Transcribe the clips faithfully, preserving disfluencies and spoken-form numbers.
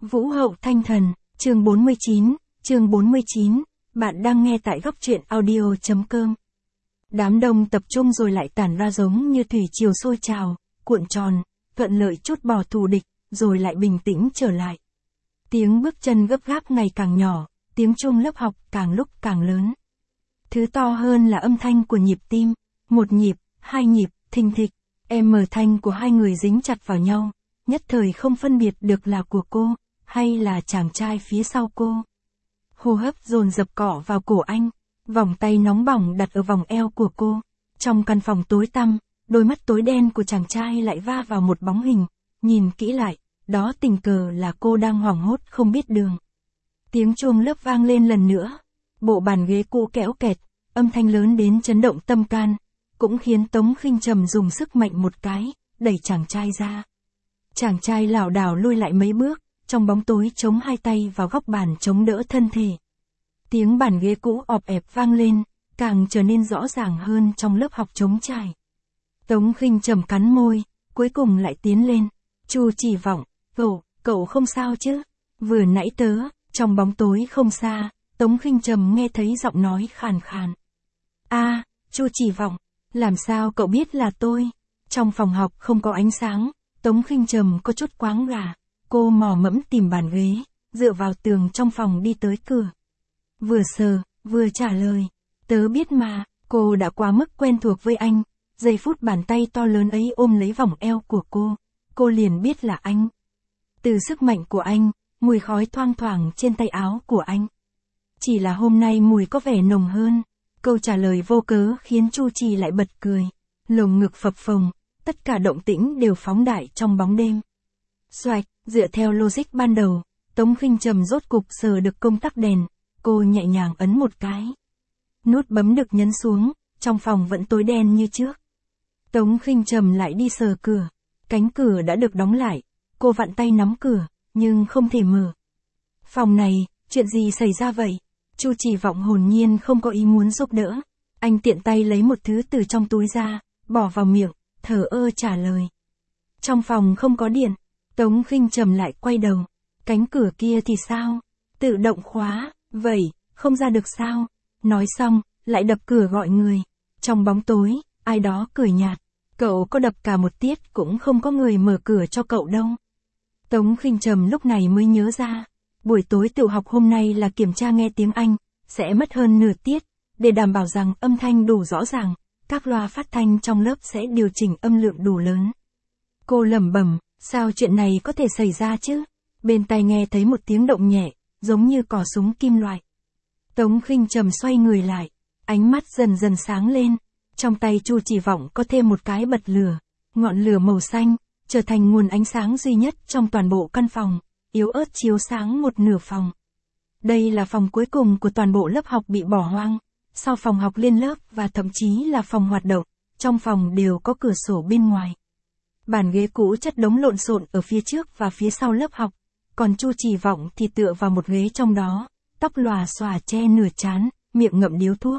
Vũ hậu thanh thần, chương bốn mươi chín, chương bốn mươi chín, bạn đang nghe tại góc truyện audio chấm com. Đám đông tập trung rồi lại tản ra giống như thủy triều sôi trào, cuộn tròn, thuận lợi trút bỏ thù địch, rồi lại bình tĩnh trở lại. Tiếng bước chân gấp gáp ngày càng nhỏ, tiếng chuông lớp học càng lúc càng lớn. Thứ to hơn là âm thanh của nhịp tim, một nhịp, hai nhịp, thình thịch, em mờ thanh của hai người dính chặt vào nhau, nhất thời không phân biệt được là của cô, hay là chàng trai phía sau cô. Hô hấp dồn dập cọ vào cổ anh, vòng tay nóng bỏng đặt ở vòng eo của cô. Trong căn phòng tối tăm, đôi mắt tối đen của chàng trai lại va vào một bóng hình, nhìn kỹ lại, đó tình cờ là cô đang hoảng hốt không biết đường. Tiếng chuông lớp vang lên lần nữa, bộ bàn ghế cũ kéo kẹt, âm thanh lớn đến chấn động tâm can, cũng khiến Tống Khinh Trầm dùng sức mạnh một cái, đẩy chàng trai ra. Chàng trai lảo đảo lui lại mấy bước, trong bóng tối chống hai tay vào góc bàn chống đỡ thân thể. Tiếng bàn ghế cũ ọp ẹp vang lên, càng trở nên rõ ràng hơn trong lớp học trống trải. Tống Khinh Trầm cắn môi, cuối cùng lại tiến lên. Chu Chỉ Vọng, cậu, cậu không sao chứ? Vừa nãy tớ, trong bóng tối không xa, Tống Khinh Trầm nghe thấy giọng nói khàn khàn. A, Chu Chỉ Vọng, làm sao cậu biết là tôi? Trong phòng học không có ánh sáng, Tống Khinh Trầm có chút quáng gà. Cô mò mẫm tìm bàn ghế, dựa vào tường trong phòng đi tới cửa. Vừa sờ, vừa trả lời. Tớ biết mà, cô đã quá mức quen thuộc với anh. Giây phút bàn tay to lớn ấy ôm lấy vòng eo của cô, cô liền biết là anh. Từ sức mạnh của anh, mùi khói thoang thoảng trên tay áo của anh. Chỉ là hôm nay mùi có vẻ nồng hơn. Câu trả lời vô cớ khiến Chu Trì lại bật cười. Lồng ngực phập phồng, tất cả động tĩnh đều phóng đại trong bóng đêm. Xoạch, dựa theo logic ban đầu, Tống Khinh Trầm rốt cục sờ được công tắc đèn, cô nhẹ nhàng ấn một cái. Nút bấm được nhấn xuống, trong phòng vẫn tối đen như trước. Tống Khinh Trầm lại đi sờ cửa, cánh cửa đã được đóng lại, cô vặn tay nắm cửa, nhưng không thể mở. Phòng này, chuyện gì xảy ra vậy? Chu Chỉ Vọng hồn nhiên không có ý muốn giúp đỡ, anh tiện tay lấy một thứ từ trong túi ra, bỏ vào miệng, thờ ơ trả lời. Trong phòng không có điện. Tống Khinh Trầm lại quay đầu, cánh cửa kia thì sao? Tự động khóa, vậy, không ra được sao? Nói xong, lại đập cửa gọi người. Trong bóng tối, ai đó cười nhạt, cậu có đập cả một tiết cũng không có người mở cửa cho cậu đâu. Tống Khinh Trầm lúc này mới nhớ ra, buổi tối tự học hôm nay là kiểm tra nghe tiếng Anh, sẽ mất hơn nửa tiết, để đảm bảo rằng âm thanh đủ rõ ràng, các loa phát thanh trong lớp sẽ điều chỉnh âm lượng đủ lớn. Cô lẩm bẩm. Sao chuyện này có thể xảy ra chứ? Bên tai nghe thấy một tiếng động nhẹ, giống như cò súng kim loại. Tống Khinh Trầm xoay người lại, ánh mắt dần dần sáng lên. Trong tay Chu Chỉ Vọng có thêm một cái bật lửa, ngọn lửa màu xanh, trở thành nguồn ánh sáng duy nhất trong toàn bộ căn phòng, yếu ớt chiếu sáng một nửa phòng. Đây là phòng cuối cùng của toàn bộ lớp học bị bỏ hoang, sau phòng học liên lớp và thậm chí là phòng hoạt động, trong phòng đều có cửa sổ bên ngoài. Bàn ghế cũ chất đống lộn xộn ở phía trước và phía sau lớp học, còn Chu Chỉ Vọng thì tựa vào một ghế trong đó, tóc lòa xòa che nửa trán, miệng ngậm điếu thuốc.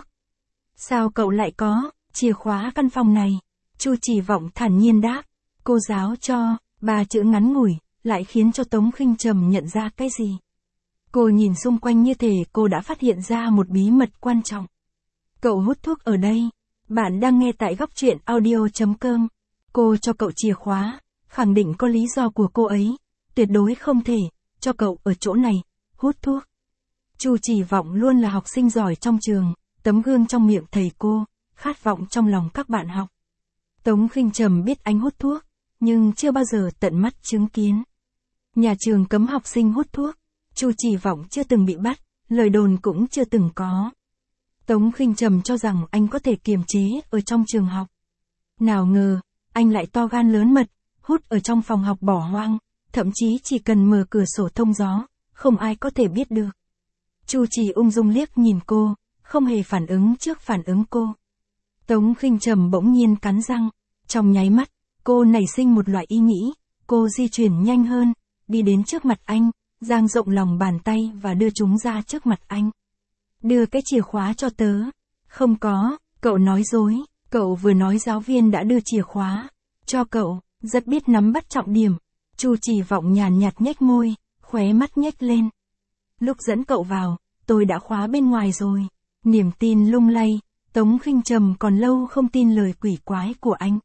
Sao cậu lại có chìa khóa căn phòng này? Chu Chỉ Vọng thản nhiên đáp, cô giáo cho, ba chữ ngắn ngủi, lại khiến cho Tống Khinh Trầm nhận ra cái gì. Cô nhìn xung quanh như thể cô đã phát hiện ra một bí mật quan trọng. Cậu hút thuốc ở đây, bạn đang nghe tại góc truyện audio chấm com. Cô cho cậu chìa khóa, khẳng định có lý do của cô ấy, tuyệt đối không thể cho cậu ở chỗ này hút thuốc. Chu Chỉ Vọng luôn là học sinh giỏi trong trường, tấm gương trong miệng thầy cô, khát vọng trong lòng các bạn học. Tống Khinh Trầm biết anh hút thuốc, nhưng chưa bao giờ tận mắt chứng kiến. Nhà trường cấm học sinh hút thuốc, Chu Chỉ Vọng chưa từng bị bắt, lời đồn cũng chưa từng có. Tống Khinh Trầm cho rằng anh có thể kiềm chế ở trong trường học. Nào ngờ, anh lại to gan lớn mật, hút ở trong phòng học bỏ hoang, thậm chí chỉ cần mở cửa sổ thông gió, không ai có thể biết được. Chu Chỉ ung dung liếc nhìn cô, không hề phản ứng trước phản ứng cô. Tống Khinh Trầm bỗng nhiên cắn răng, trong nháy mắt, cô nảy sinh một loại ý nghĩ, cô di chuyển nhanh hơn, đi đến trước mặt anh, dang rộng lòng bàn tay và đưa chúng ra trước mặt anh. Đưa cái chìa khóa cho tớ. Không có, cậu nói dối. Cậu vừa nói giáo viên đã đưa chìa khóa cho cậu, rất biết nắm bắt trọng điểm. Chu Chỉ Vọng nhàn nhạt nhếch môi, khóe mắt nhếch lên. Lúc dẫn cậu vào, tôi đã khóa bên ngoài rồi. Niềm tin lung lay, Tống Khinh Trầm còn lâu không tin lời quỷ quái của anh.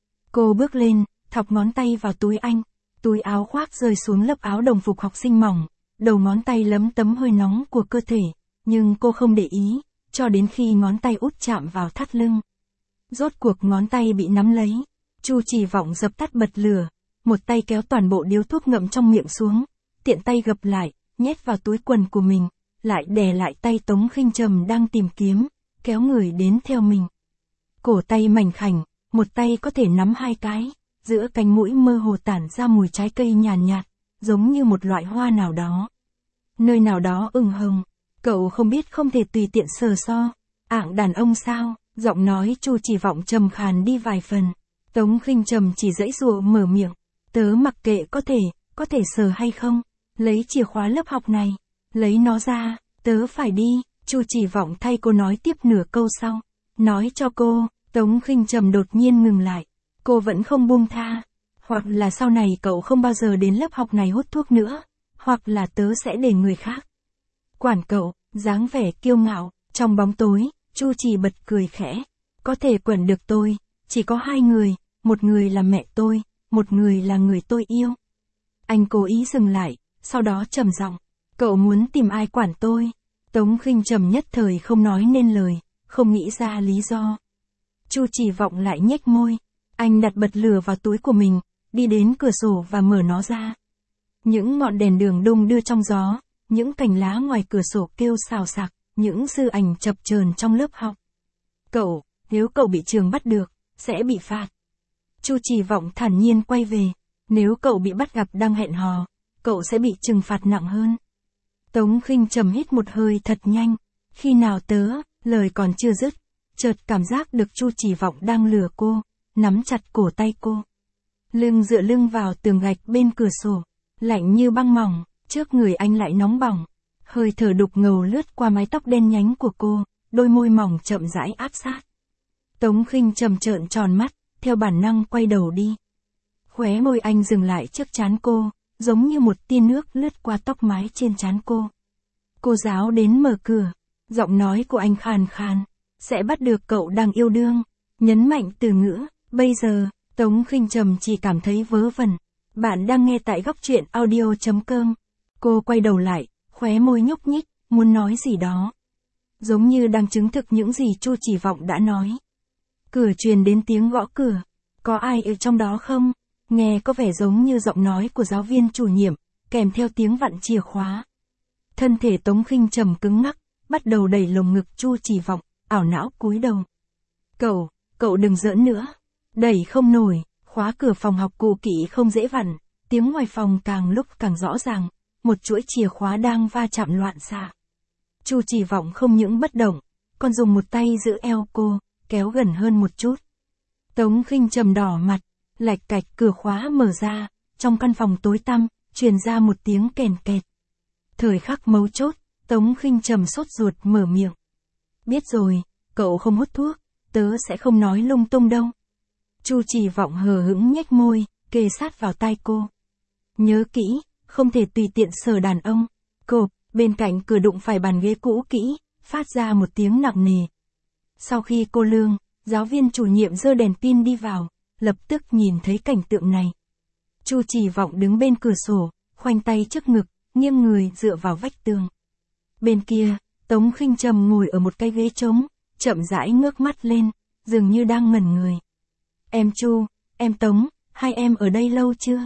Cô bước lên, thọc ngón tay vào túi anh. Túi áo khoác rơi xuống lớp áo đồng phục học sinh mỏng, đầu ngón tay lấm tấm hơi nóng của cơ thể, nhưng cô không để ý, cho đến khi ngón tay út chạm vào thắt lưng. Rốt cuộc ngón tay bị nắm lấy, Chu Chỉ Vọng dập tắt bật lửa, một tay kéo toàn bộ điếu thuốc ngậm trong miệng xuống, tiện tay gập lại, nhét vào túi quần của mình, lại đè lại tay Tống Khinh Trầm đang tìm kiếm, kéo người đến theo mình. Cổ tay mảnh khảnh, một tay có thể nắm hai cái, giữa cánh mũi mơ hồ tản ra mùi trái cây nhàn nhạt, nhạt, giống như một loại hoa nào đó. Nơi nào đó ửng hồng, cậu không biết không thể tùy tiện sờ so, ạng đàn ông sao, giọng nói Chu Chỉ Vọng trầm khàn đi vài phần. Tống Khinh Trầm chỉ giãy giụa mở miệng, tớ mặc kệ có thể, có thể sờ hay không, lấy chìa khóa lớp học này, lấy nó ra, tớ phải đi, Chu Chỉ Vọng thay cô nói tiếp nửa câu sau, nói cho cô, Tống Khinh Trầm đột nhiên ngừng lại, cô vẫn không buông tha, hoặc là sau này cậu không bao giờ đến lớp học này hút thuốc nữa, hoặc là tớ sẽ để người khác quản cậu, dáng vẻ kiêu ngạo, trong bóng tối, Chu Chỉ bật cười khẽ, có thể quản được tôi, chỉ có hai người, một người là mẹ tôi, một người là người tôi yêu. Anh cố ý dừng lại, sau đó trầm giọng, cậu muốn tìm ai quản tôi? Tống Khinh Trầm nhất thời không nói nên lời, không nghĩ ra lý do. Chu Chỉ Vọng lại nhếch môi, anh đặt bật lửa vào túi của mình, đi đến cửa sổ và mở nó ra. Những ngọn đèn đường đung đưa trong gió, những cành lá ngoài cửa sổ kêu xào xạc, những sư ảnh chập chờn trong lớp học. Cậu, nếu cậu bị trường bắt được, sẽ bị phạt. Chu Chỉ Vọng thản nhiên quay về, nếu cậu bị bắt gặp đang hẹn hò, cậu sẽ bị trừng phạt nặng hơn. Tống Khinh Trầm hít một hơi thật nhanh, khi nào tớ, lời còn chưa dứt, chợt cảm giác được Chu Chỉ Vọng đang lừa cô, nắm chặt cổ tay cô. Lưng dựa lưng vào tường gạch bên cửa sổ, lạnh như băng mỏng, trước người anh lại nóng bỏng, hơi thở đục ngầu lướt qua mái tóc đen nhánh của cô, đôi môi mỏng chậm rãi áp sát. Tống Khinh Trầm trợn tròn mắt, theo bản năng quay đầu đi. Khóe môi anh dừng lại trước trán cô, giống như một tia nước lướt qua tóc mái trên trán cô. Cô giáo đến mở cửa, giọng nói của anh khàn khàn, sẽ bắt được cậu đang yêu đương, nhấn mạnh từ ngữ, bây giờ, Tống Khinh Trầm chỉ cảm thấy vớ vẩn. Bạn đang nghe tại góc truyện audio chấm com. Cô quay đầu lại, khóe môi nhúc nhích, muốn nói gì đó. Giống như đang chứng thực những gì Chu Chỉ Vọng đã nói. Cửa truyền đến tiếng gõ cửa. Có ai ở trong đó không? Nghe có vẻ giống như giọng nói của giáo viên chủ nhiệm, kèm theo tiếng vặn chìa khóa. Thân thể Tống Khinh Trầm cứng ngắc, bắt đầu đẩy lồng ngực Chu Chỉ Vọng, ảo não cúi đầu. Cậu, cậu đừng giỡn nữa. Đẩy không nổi, khóa cửa phòng học cũ kỹ không dễ vặn, tiếng ngoài phòng càng lúc càng rõ ràng, một chuỗi chìa khóa đang va chạm loạn xạ. Chu Chỉ Vọng không những bất động, còn dùng một tay giữ eo cô, kéo gần hơn một chút. Tống Khinh Trầm đỏ mặt, lạch cạch cửa khóa mở ra, trong căn phòng tối tăm, truyền ra một tiếng kèn kẹt. Thời khắc mấu chốt, Tống Khinh Trầm sốt ruột mở miệng. Biết rồi, cậu không hút thuốc, tớ sẽ không nói lung tung đâu. Chu Chỉ Vọng hờ hững nhếch môi, kề sát vào tai cô. Nhớ kỹ, không thể tùy tiện sờ đàn ông. Cộp, bên cạnh cửa đụng phải bàn ghế cũ kỹ, phát ra một tiếng nặng nề. Sau khi cô lương, giáo viên chủ nhiệm giơ đèn pin đi vào, lập tức nhìn thấy cảnh tượng này. Chu Chỉ Vọng đứng bên cửa sổ, khoanh tay trước ngực, nghiêng người dựa vào vách tường. Bên kia, Tống Khinh Trầm ngồi ở một cái ghế trống, chậm rãi ngước mắt lên, dường như đang ngẩn người. Em Chu, em Tống, hai em ở đây lâu chưa?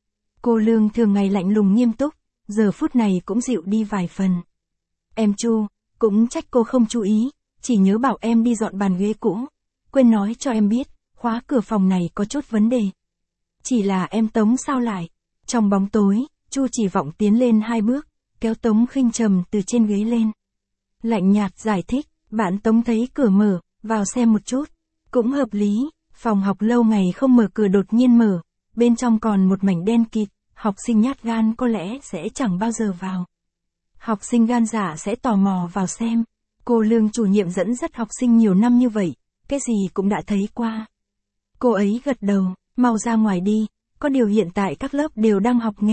Cô Lương thường ngày lạnh lùng nghiêm túc, giờ phút này cũng dịu đi vài phần. Em Chu, cũng trách cô không chú ý, chỉ nhớ bảo em đi dọn bàn ghế cũ, quên nói cho em biết, khóa cửa phòng này có chút vấn đề. Chỉ là em Tống sao lại? Trong bóng tối, Chu Chỉ Vọng tiến lên hai bước, kéo Tống Khinh Trầm từ trên ghế lên. Lạnh nhạt giải thích, bạn Tống thấy cửa mở, vào xem một chút. Cũng hợp lý, phòng học lâu ngày không mở cửa đột nhiên mở, bên trong còn một mảnh đen kịt, học sinh nhát gan có lẽ sẽ chẳng bao giờ vào. Học sinh gan dạ sẽ tò mò vào xem. Cô Lương chủ nhiệm dẫn dắt học sinh nhiều năm như vậy, cái gì cũng đã thấy qua. Cô ấy gật đầu, mau ra ngoài đi, có điều hiện tại các lớp đều đang học nghe,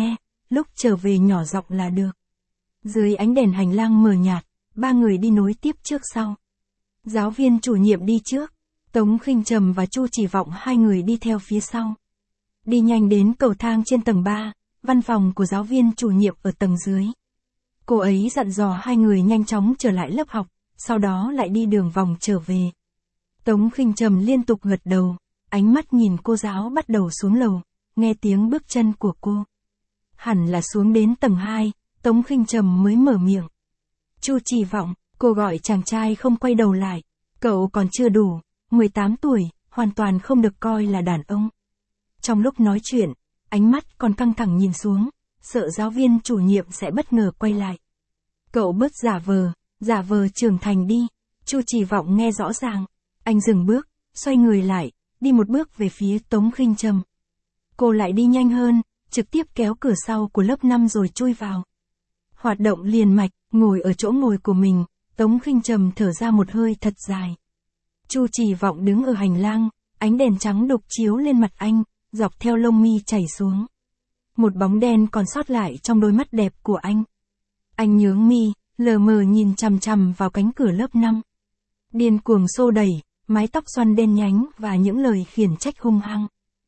lúc trở về nhỏ giọng là được. Dưới ánh đèn hành lang mờ nhạt, ba người đi nối tiếp trước sau. Giáo viên chủ nhiệm đi trước, Tống Khinh Trầm và Chu Chỉ Vọng hai người đi theo phía sau. Đi nhanh đến cầu thang trên tầng ba, văn phòng của giáo viên chủ nhiệm ở tầng dưới. Cô ấy dặn dò hai người nhanh chóng trở lại lớp học, sau đó lại đi đường vòng trở về. Tống Khinh Trầm liên tục gật đầu, ánh mắt nhìn cô giáo bắt đầu xuống lầu, nghe tiếng bước chân của cô. Hẳn là xuống đến tầng hai, Tống Khinh Trầm mới mở miệng. Chu Chỉ Vọng, cô gọi chàng trai không quay đầu lại. Cậu còn chưa đủ, mười tám tuổi, hoàn toàn không được coi là đàn ông. Trong lúc nói chuyện, ánh mắt còn căng thẳng nhìn xuống, sợ giáo viên chủ nhiệm sẽ bất ngờ quay lại. Cậu bớt giả vờ, giả vờ trưởng thành đi. Chu Chỉ Vọng nghe rõ ràng. Anh dừng bước, xoay người lại, đi một bước về phía Tống Khinh Trầm. Cô lại đi nhanh hơn, trực tiếp kéo cửa sau của lớp năm rồi chui vào. Hoạt động liền mạch, ngồi ở chỗ ngồi của mình, Tống Khinh Trầm thở ra một hơi thật dài. Chu Chỉ Vọng đứng ở hành lang, ánh đèn trắng đục chiếu lên mặt anh, dọc theo lông mi chảy xuống. Một bóng đen còn sót lại trong đôi mắt đẹp của anh. Anh nhướng mi, lờ mờ nhìn chằm chằm vào cánh cửa lớp năm. Điên cuồng xô đẩy, mái tóc xoăn đen nhánh và những lời khiển trách hung hăng.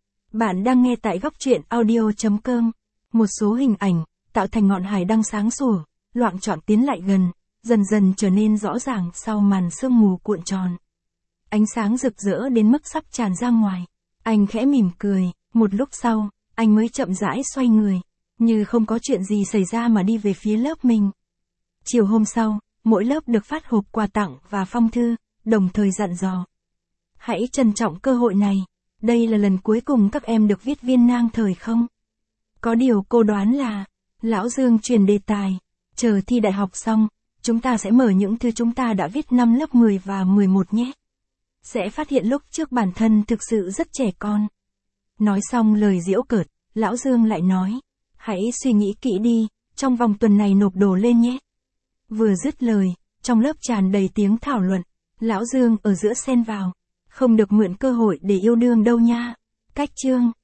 Bạn đang nghe tại góc truyện audio chấm com. Một số hình ảnh, tạo thành ngọn hải đăng sáng sủa, loạng choạng tiến lại gần, dần dần trở nên rõ ràng sau màn sương mù cuộn tròn. Ánh sáng rực rỡ đến mức sắp tràn ra ngoài. Anh khẽ mỉm cười, một lúc sau, anh mới chậm rãi xoay người, như không có chuyện gì xảy ra mà đi về phía lớp mình. Chiều hôm sau, mỗi lớp được phát hộp quà tặng và phong thư, đồng thời dặn dò. Hãy trân trọng cơ hội này, đây là lần cuối cùng các em được viết viên nang thời không? Có điều cô đoán là, Lão Dương truyền đề tài, chờ thi đại học xong, chúng ta sẽ mở những thư chúng ta đã viết năm lớp mười và mười một nhé. Sẽ phát hiện lúc trước bản thân thực sự rất trẻ con. Nói xong lời giễu cợt, Lão Dương lại nói, hãy suy nghĩ kỹ đi, trong vòng tuần này nộp đồ lên nhé. Vừa dứt lời, trong lớp tràn đầy tiếng thảo luận, Lão Dương ở giữa xen vào, không được mượn cơ hội để yêu đương đâu nha. Cách chương